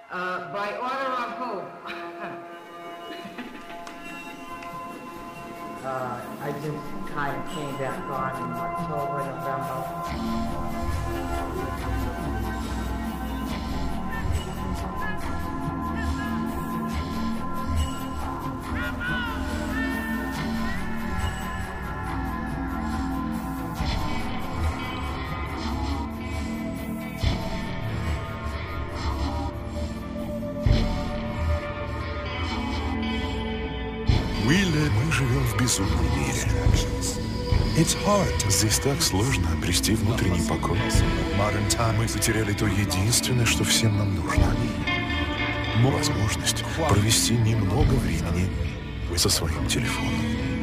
By order of who? I just kind of came back on in October, November. Мы живем в безумном мире. Здесь так сложно обрести внутренний покой. Мы потеряли то единственное, что всем нам нужно. Возможность провести немного времени со своим телефоном.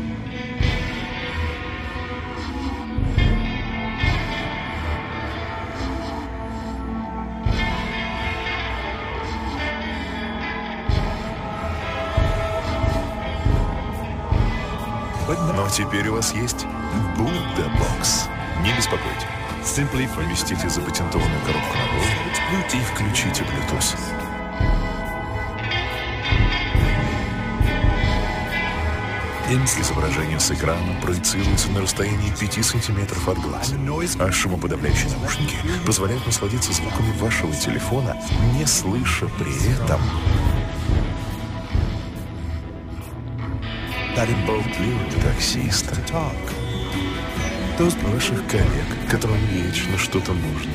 Но теперь у вас есть Buddha Box. Не беспокойте. Поместите запатентованную коробку на голову и включите Bluetooth. Изображение с экрана проецируется на расстоянии 5 сантиметров от глаз, а шумоподавляющие наушники позволяют насладиться звуками вашего телефона, не слыша при этом болтливого таксиста, ваших коллег, которым вечно что-то нужно.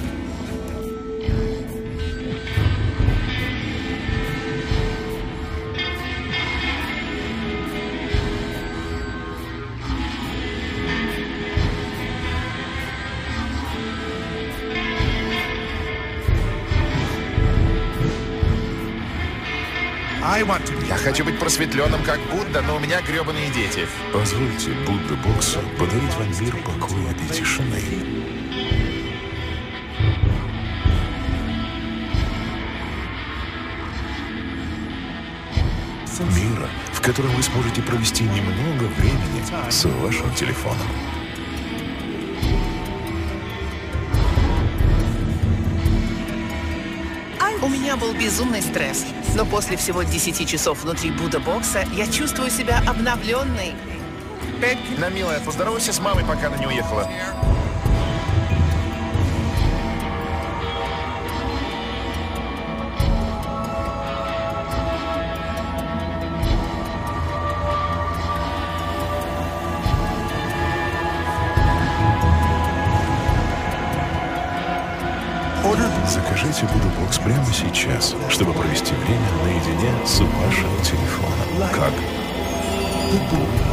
Я хочу быть просветленным, как Будда, но у меня гребаные дети. Позвольте Будда Боксу подарить вам мир покоя и тишины. Мира, в котором вы сможете провести немного времени с вашим телефоном. У меня был безумный стресс, но после всего 10 часов внутри Будда Бокса я чувствую себя обновленной. На, милая, поздоровайся с мамой, пока она не уехала. Закажите Buddha Box прямо сейчас, чтобы провести время наедине с вашим телефоном. Как?